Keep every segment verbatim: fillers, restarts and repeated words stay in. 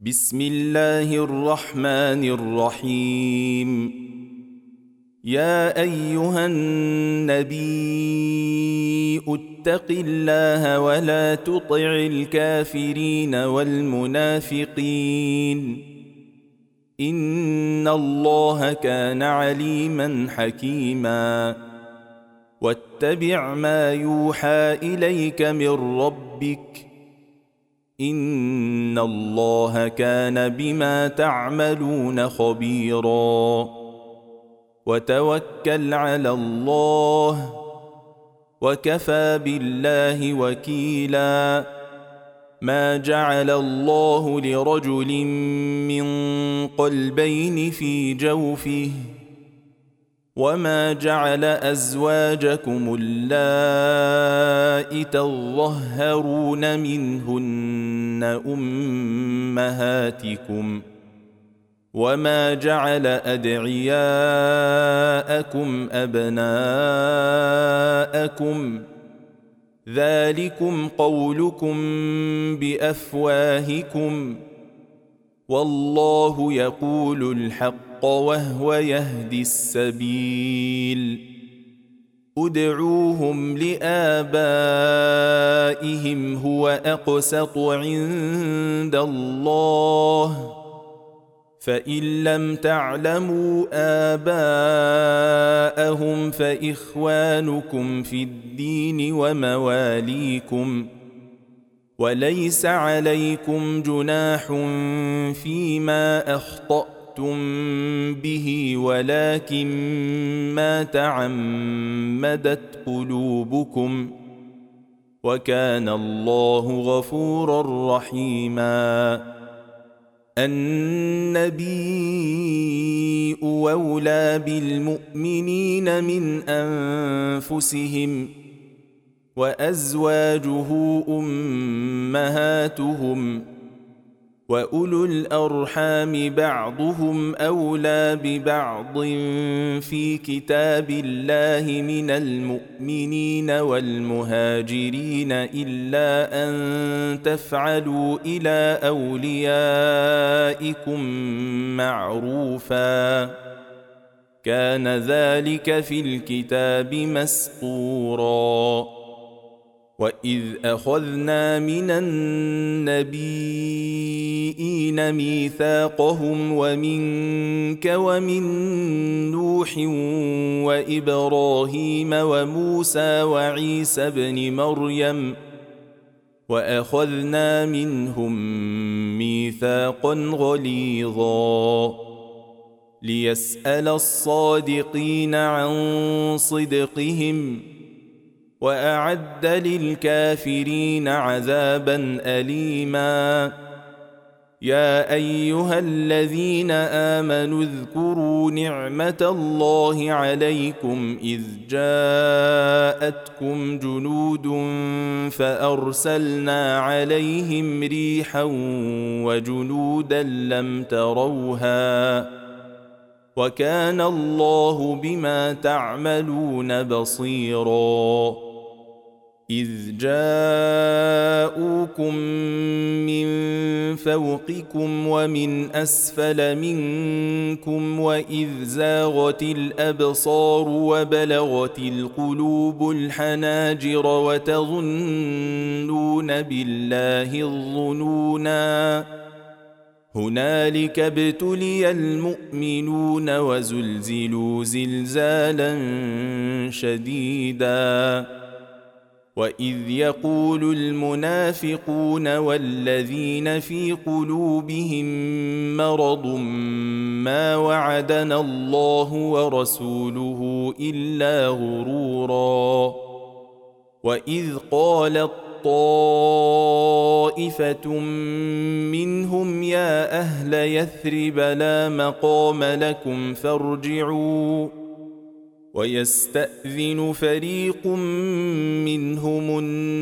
بسم الله الرحمن الرحيم. يا أيها النبي اتق الله ولا تطع الكافرين والمنافقين إن الله كان عليما حكيما. واتبع ما يوحى إليك من ربك إن الله كان بما تعملون خبيرا. وتوكل على الله وكفى بالله وكيلا. ما جعل الله لرجل من قلبين في جوفه وما جعل أزواجكم اللائي تظهرون منهن أمهاتكم وما جعل أدعياءكم أبناءكم ذلكم قولكم بأفواهكم والله يقول الحق وهو يهدي السبيل. ادعوهم لآبائهم هو أقسط عند الله فإن لم تعلموا آباءهم فإخوانكم في الدين ومواليكم وليس عليكم جناح فيما أخطأتم به ولكن ما تعمدت قلوبكم وكان الله غفورا رحيما. النبي أولى بالمؤمنين من أنفسهم وأزواجه أمهاتهم وأولو الأرحام بعضهم أولى ببعض في كتاب الله من المؤمنين والمهاجرين إلا أن تفعلوا إلى أوليائكم معروفا كان ذلك في الكتاب مسطورا. وإذ أخذنا من النبيين ميثاقهم ومنك ومن نوح وإبراهيم وموسى وعيسى ابن مريم وأخذنا منهم ميثاقا غليظا ليسأل الصادقين عن صدقهم وأعد للكافرين عذابا أليما. يا أيها الذين آمنوا اذكروا نعمة الله عليكم إذ جاءتكم جنود فأرسلنا عليهم ريحا وجنودا لم تروها وكان الله بما تعملون بصيرا. إذ جاءوكم من فوقكم ومن أسفل منكم وإذ زاغت الأبصار وبلغت القلوب الحناجر وتظنون بالله الظنونا هنالك ابتلي المؤمنون وزلزلوا زلزالا شديدا. وإذ يقول المنافقون والذين في قلوبهم مرض ما وعدنا الله ورسوله إلا غرورا. وإذ قالت طائفة منهم يا أهل يثرب لا مقام لكم فارجعوا ويستأذن فريق منهم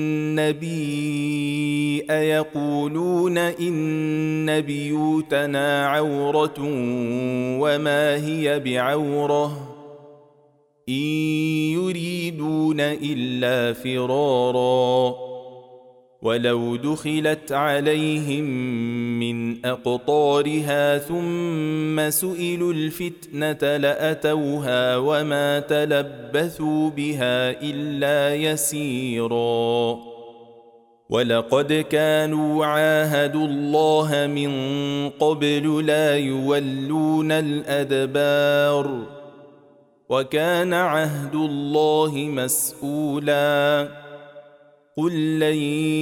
النبي أيقولون إن بيوتنا عورة وما هي بعورة إن يريدون إلا فرارا ولو دخلت عليهم من أقطارها ثم سئلوا الفتنة لأتوها وما تلبثوا بها إلا يسيرا ولقد كانوا عاهدوا الله من قبل لا يولون الأدبار وكان عهد الله مسؤولا قل لن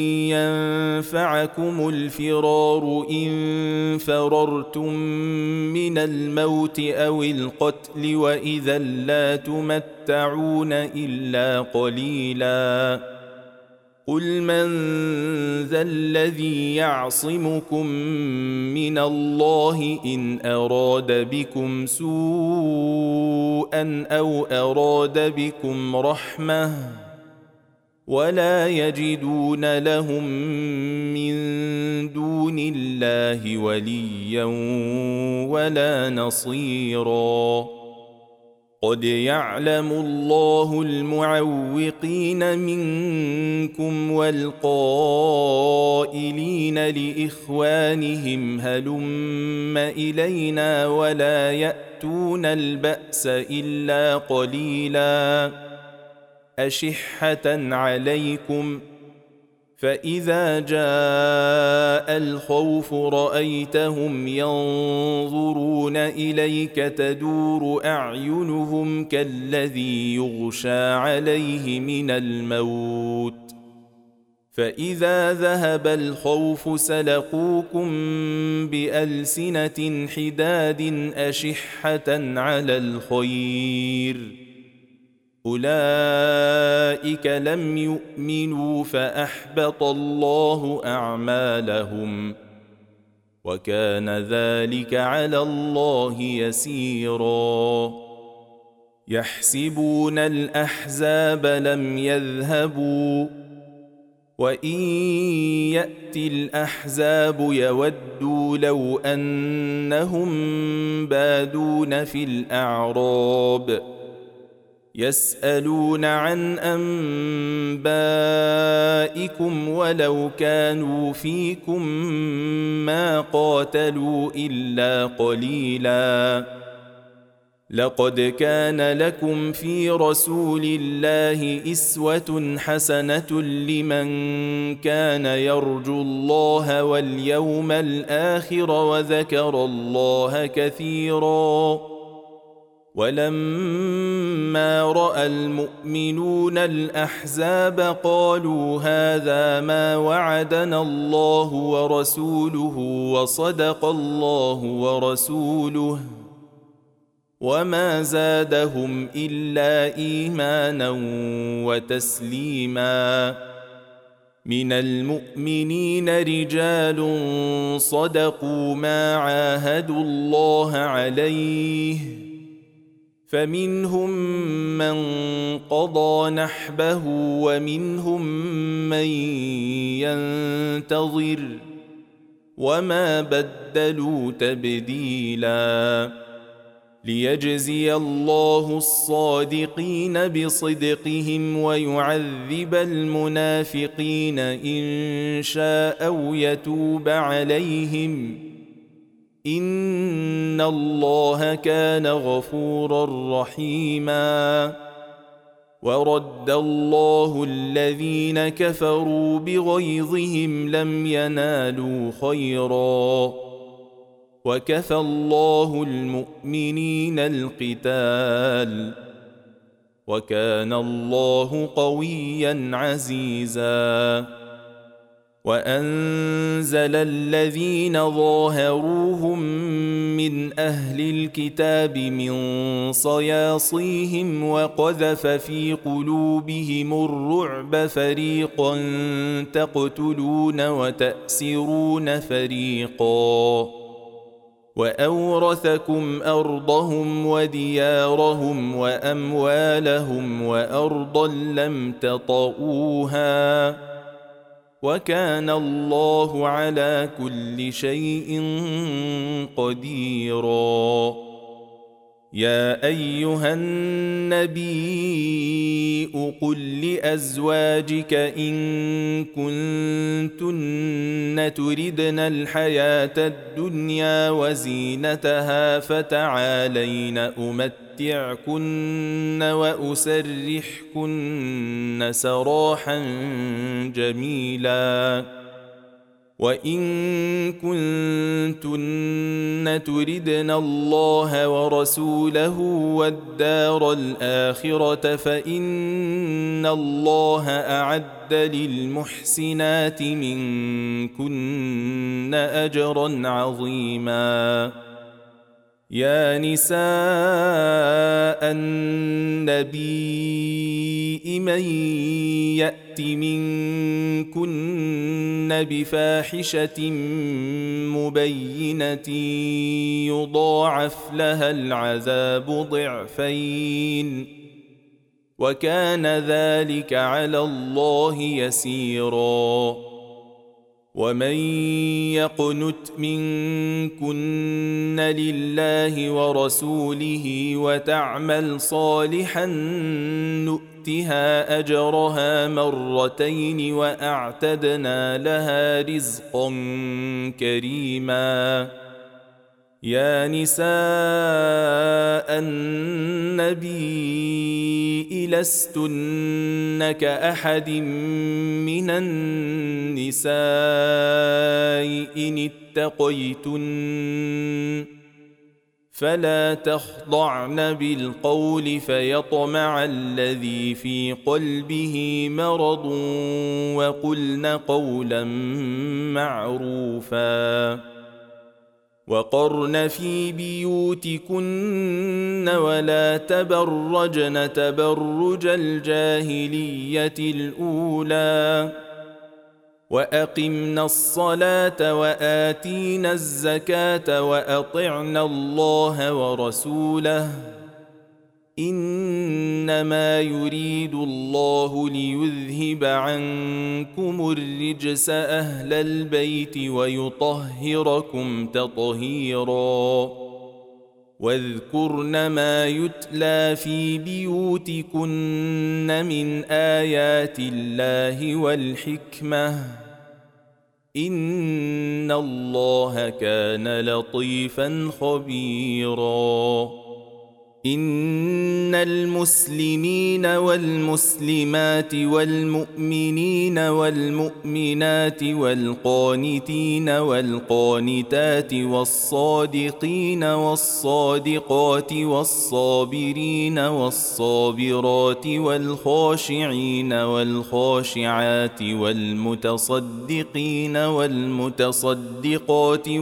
ينفعكم الفرار إن فررتم من الموت أو القتل وإذا لا تمتعون إلا قليلا قل من ذا الذي يعصمكم من الله إن أراد بكم سوءا أو أراد بكم رحمة ولا يجدون لهم من دون الله وليا ولا نصيرا قد يعلم الله المعوقين منكم والقائلين لإخوانهم هلم إلينا ولا يأتون البأس إلا قليلا أشحة عليكم فإذا جاء الخوف رأيتهم ينظرون إليك تدور أعينهم كالذي يغشى عليه من الموت فإذا ذهب الخوف سلقوكم بألسنة حداد أشحة على الخير أولئك لم يؤمنوا فأحبط الله أعمالهم وكان ذلك على الله يسيرا يحسبون الأحزاب لم يذهبوا وإن يأتي الأحزاب يودوا لو أنهم بادون في الأعراب يسألون عن أنبائكم ولو كانوا فيكم ما قاتلوا إلا قليلا لقد كان لكم في رسول الله إسوة حسنة لمن كان يرجو الله واليوم الآخر وذكر الله كثيرا ولما رأى المؤمنون الأحزاب قالوا هذا ما وعدنا الله ورسوله وصدق الله ورسوله وما زادهم إلا إيمانا وتسليما من المؤمنين رجال صدقوا ما عاهدوا الله عليه فمنهم من قضى نحبه ومنهم من ينتظر وما بدلوا تبديلا ليجزي الله الصادقين بصدقهم ويعذب المنافقين إن شاء أو يتوب عليهم إن الله كان غفورا رحيما ورد الله الذين كفروا بغيظهم لم ينالوا خيرا وكفى الله المؤمنين القتال وكان الله قويا عزيزا وأنزل الذين ظاهروهم من أهل الكتاب من صياصيهم وقذف في قلوبهم الرعب فريقا تقتلون وتأسرون فريقا وأورثكم أرضهم وديارهم وأموالهم وأرضا لم تطئوها وكان الله على كل شيء قديرا يا أيها النبي قل لأزواجك إن كنتن تردن الحياة الدنيا وزينتها فتعالين أمتعكن وأسرحكن سراحا جميلا وإن كنتن تردن الله ورسوله والدار الآخرة فإن الله أعد للمحسنات منكن أجرا عظيما يا نساء النبي من يأت منكن بفاحشة مبينة يضاعف لها العذاب ضعفين وكان ذلك على الله يسيرا ومن يقنت منكن لله ورسوله وتعمل صالحا نؤتها أجرها مرتين وأعتدنا لها رزقا كريما يا نساء النبي لستن كأحد من النساء إن اتقيتن فلا تخضعن بالقول فيطمع الذي في قلبه مرض وقلن قولا معروفا وقرن في بيوتكن ولا تبرجن تبرج الجاهلية الأولى وأقمنا الصلاة وآتينا الزكاة وأطعنا الله ورسوله إنما يريد الله ليذهب عنكم الرجس أهل البيت ويطهركم تطهيرا واذكرن ما يتلى في بيوتكن من آيات الله والحكمة إن الله كان لطيفا خبيرا إن المسلمين والمسلمات والمؤمنين والمؤمنات والقانتين والقانتات والصادقين والصادقات والصابرين والصابرات والخاشعين والخاشعات والمتصدقين والمتصدقات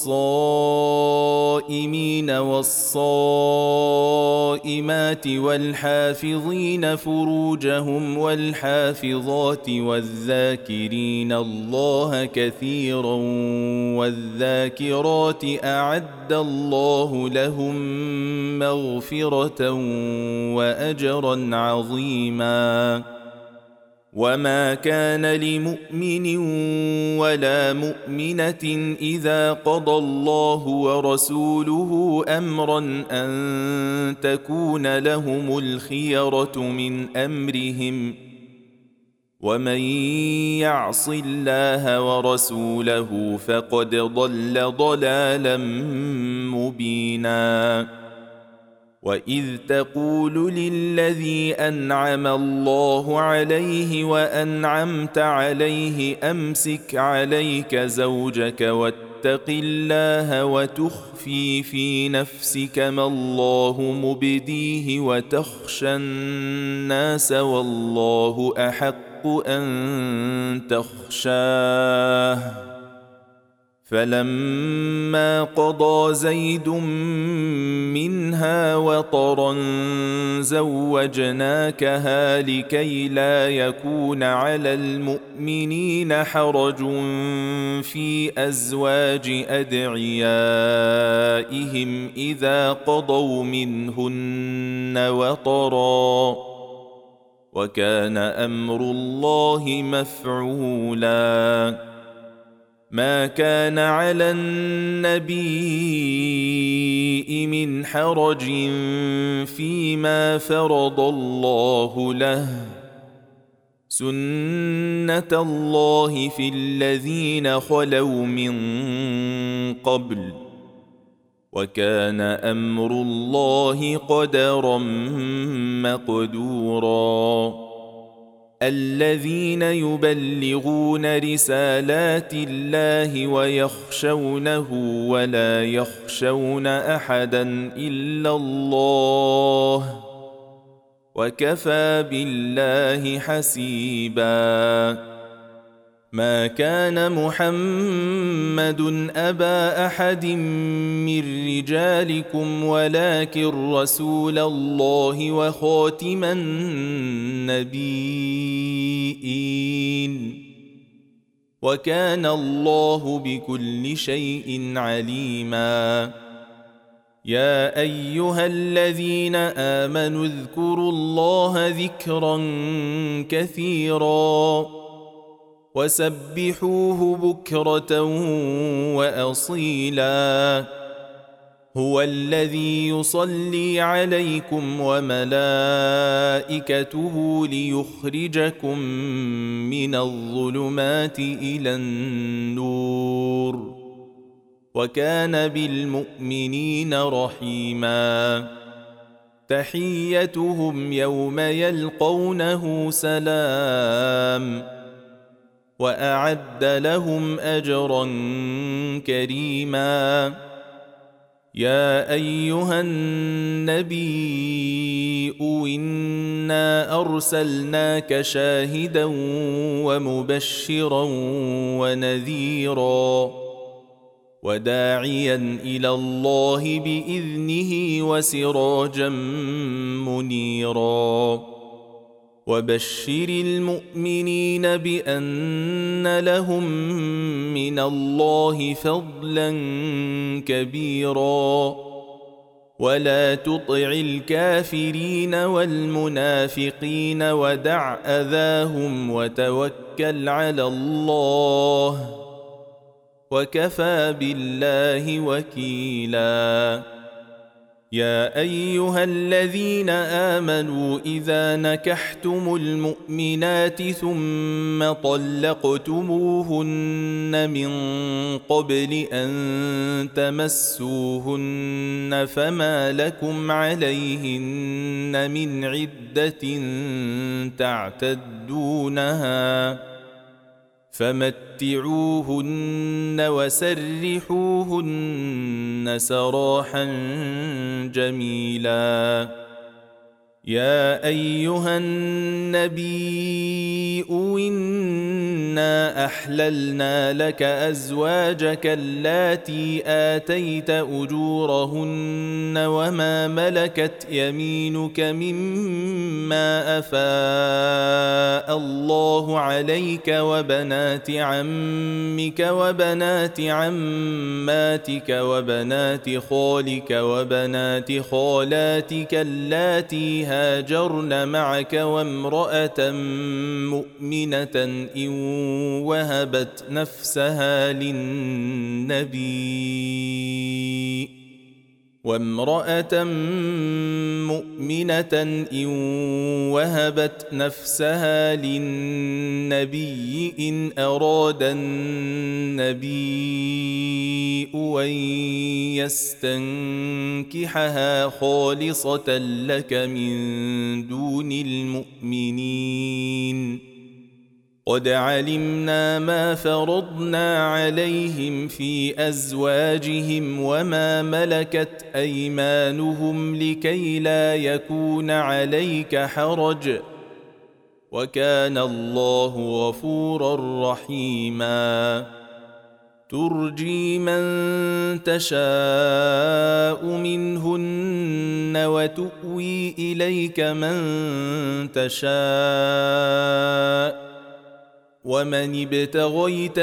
والصائمين والصائمين الصائمات والحافظين فروجهم والحافظات والذاكرين الله كثيرا والذاكرات أعد الله لهم مغفرة وأجرا عظيما وما كان لمؤمن ولا مؤمنة إذا قضى الله ورسوله أمرا أن تكون لهم الخيرة من أمرهم ومن يعص الله ورسوله فقد ضل ضلالا مبينا وإذ تقول للذي أنعم الله عليه وأنعمت عليه أمسك عليك زوجك واتق الله وتخفي في نفسك ما الله مبديه وتخشى الناس والله أحق أن تخشاه فلما قضى زيد منها وطرا زوجناكها لكي لا يكون على المؤمنين حرج في أزواج أدعيائهم إذا قضوا منهن وطرا وكان أمر الله مفعولا ما كان على النبي من حرج فيما فرض الله له، سنة الله في الذين خلوا من قبل، وكان أمر الله قدرا مقدورا. الذين يبلغون رسالات الله ويخشونه ولا يخشون أحدا إلا الله، وكفى بالله حسيبا. ما كان محمد أبا أحد من رجالكم ولكن رسول الله وخاتم النبيين، وكان الله بكل شيء عليما. يا أيها الذين آمنوا اذكروا الله ذكرا كثيرا وسبحوه بكرة وأصيلا. هو الذي يصلي عليكم وملائكته ليخرجكم من الظلمات إلى النور، وكان بالمؤمنين رحيما. تحيتهم يوم يلقونه سلام، وأعد لهم أجرا كريما. يا أيها النبي إنا أرسلناك شاهدا ومبشرا ونذيرا وداعيا إلى الله بإذنه وسراجا منيرا. وبشر المؤمنين بأن لهم من الله فضلا كبيرا، ولا تطع الكافرين والمنافقين ودع أذاهم وتوكل على الله، وكفى بالله وكيلا. يا أيها الذين آمنوا إذا نكحتم المؤمنات ثم طلقتموهن من قبل أن تمسوهن فما لكم عليهن من عدة تعتدونها، فمتعوهن وسرحوهن سراحا جميلا. يا أيها النبي إنا أحللنا لك أزواجك اللاتي آتيت أجورهن وما ملكت يمينك مما أفاء الله عليك وبنات عمك وبنات عماتك وبنات خالك وبنات خالاتك اللاتي هاجرن معك وامرأة مؤمنة إن وهبت نفسها للنبي وامرأة مؤمنة إن وهبت نفسها للنبي إن أراد النبي أن يستنكحها خالصة لك من دون المؤمنين. قد علمنا ما فرضنا عليهم في أزواجهم وما ملكت أيمانهم لكي لا يكون عليك حرج، وكان الله غفورا رحيما. ترجي من تشاء منهن وتؤوي إليك من تشاء، ومن ابتغيت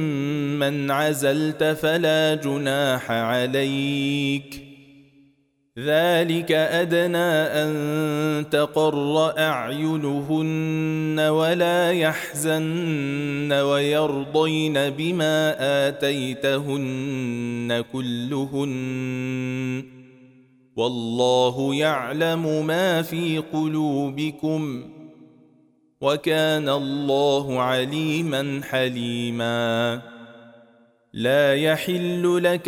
ممن عزلت فلا جناح عليك، ذلك أدنى أن تقر أعينهن ولا يحزن ويرضين بما آتيتهن كلهن والله يعلم ما في قلوبكم وكان الله عليما حليما لا يحل لك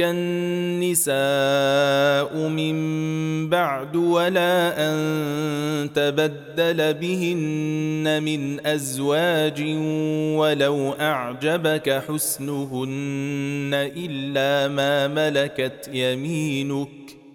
النساء من بعد ولا أن تبدل بهن من أزواج ولو أعجبك حسنهن إلا ما ملكت يمينك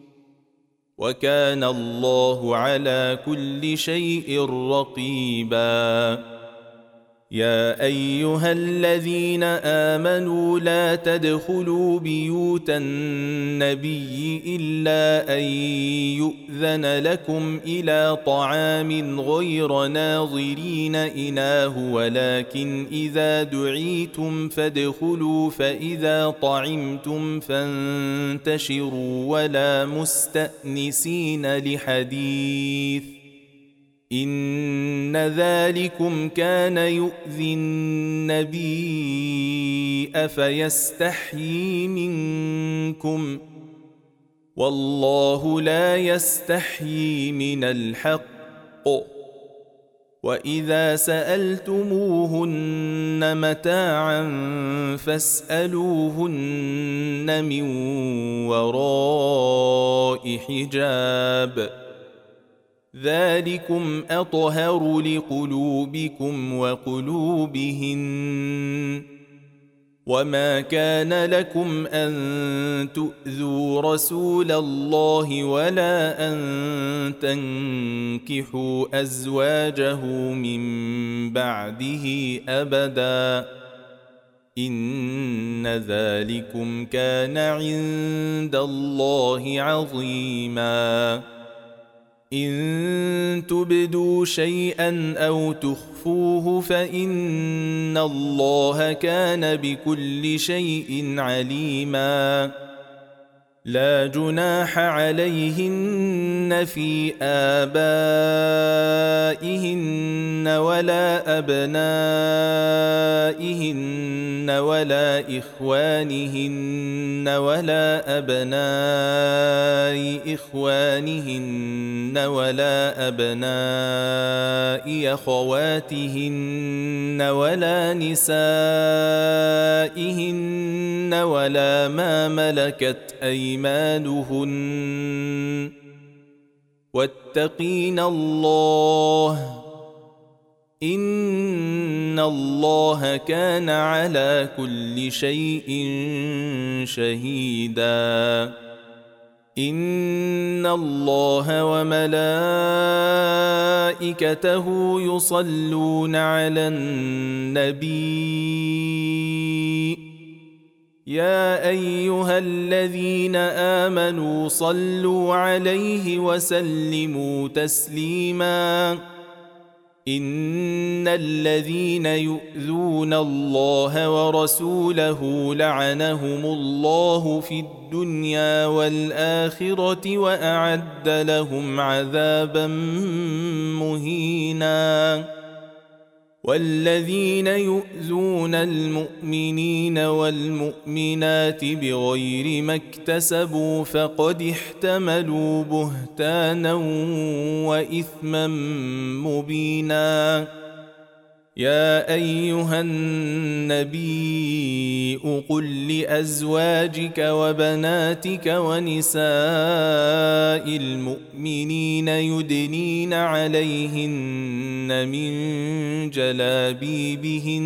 وكان الله على كل شيء رقيبا يا أيها الذين آمنوا لا تدخلوا بيوت النبي إلا أن يؤذن لكم إلى طعام غير ناظرين إناه ولكن إذا دعيتم فادخلوا فإذا طعمتم فانتشروا ولا مستأنسين لحديث إن ذلكم كان يؤذي النبي فيستحيي منكم والله لا يستحيي من الحق وإذا سألتموهن متاعا فاسألوهن من وراء حجاب ذلكم أطهر لقلوبكم وقلوبهن وما كان لكم أن تؤذوا رسول الله ولا أن تنكحوا أزواجه من بعده أبدا إن ذلكم كان عند الله عظيما إن تبدوا شيئا أو تخفوه فإن الله كان بكل شيء عليما لا جناح عليهن في آبائهن ولا أبنائهن ولا إخوانهن ولا أبناء إخوانهن ولا أبناء أخواتهن ولا نسائهن ولا ما ملكت أيمانهن واتقين الله إن الله كان على كل شيء شهيدا إن الله وملائكته يصلون على النبي يا أيها الذين آمنوا صلوا عليه وسلموا تسليما إن الذين يؤذون الله ورسوله لعنهم الله في الدنيا والآخرة وأعد لهم عذابا مهينا والذين يؤذون المؤمنين والمؤمنات بغير ما اكتسبوا فقد احتملوا بهتانا وإثما مبينا يا أيها النبي قل لأزواجك وبناتك ونساء المؤمنين يدنين عليهن من جلابيبهن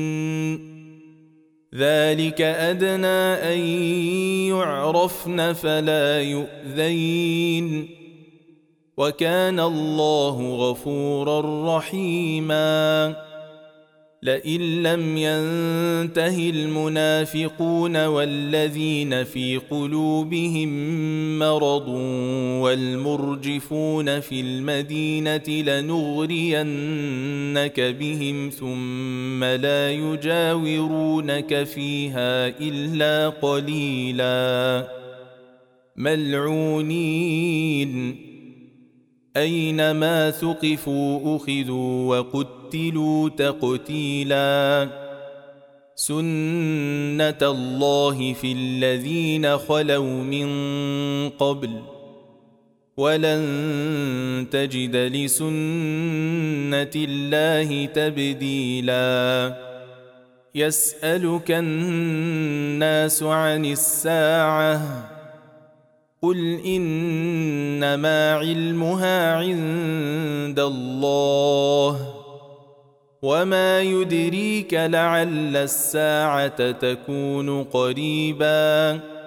ذلك أدنى أن يعرفن فلا يؤذين وكان الله غفورا رحيما لئن لم ينته المنافقون والذين في قلوبهم مرض والمرجفون في المدينة لنغرينك بهم ثم لا يجاورونك فيها إلا قليلا ملعونين أينما ثقفوا أخذوا وقتلوا تقتيلا سنة الله في الذين خلوا من قبل ولن تجد لسنة الله تبديلا يسألك الناس عن الساعة قل إنما علمها عند الله وما يدريك لعل الساعة تكون قريبا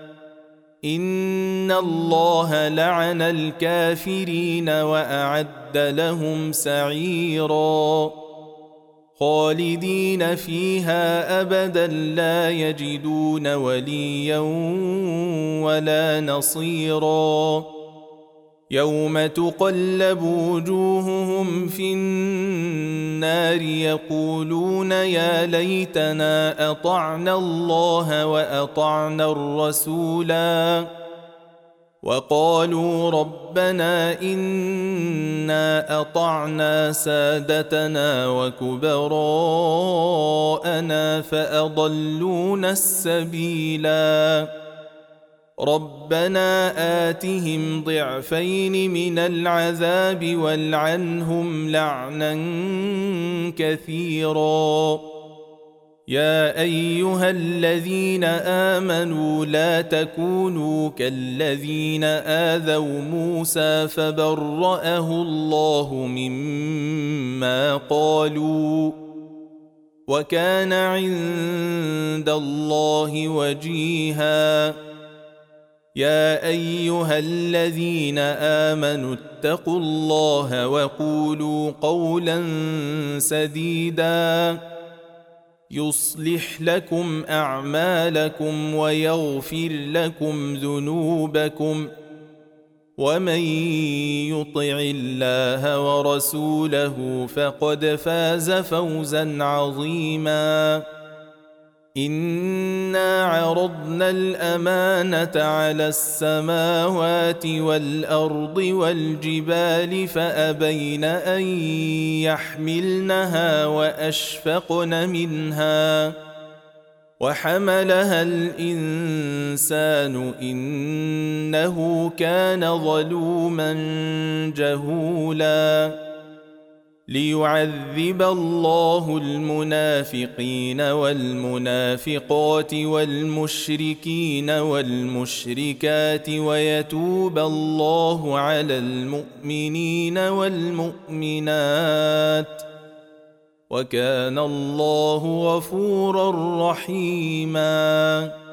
إن الله لعن الكافرين وأعد لهم سعيرا خالدين فيها أبدا لا يجدون وليا ولا نصيرا يوم تقلب وجوههم في النار يقولون يا ليتنا أطعنا الله وأطعنا الرسولا وقالوا ربنا إنا أطعنا سادتنا وكبراءنا فأضلونا السبيلا ربنا آتهم ضعفين من العذاب والعنهم لعنا كثيرا يا أيها الذين آمنوا لا تكونوا كالذين آذوا موسى فبرأه الله مما قالوا وكان عند الله وجيها يا أيها الذين آمنوا اتقوا الله وقولوا قولا سديدا يصلح لكم أعمالكم ويغفر لكم ذنوبكم ومن يطع الله ورسوله فقد فاز فوزا عظيما إنا عرضنا الأمانة على السماوات والأرض والجبال فأبين أن يحملنها وأشفقن منها وحملها الإنسان إنه كان ظلوما جهولا ليعذب الله المنافقين والمنافقات والمشركين والمشركات ويتوب الله على المؤمنين والمؤمنات وكان الله غفورا رحيما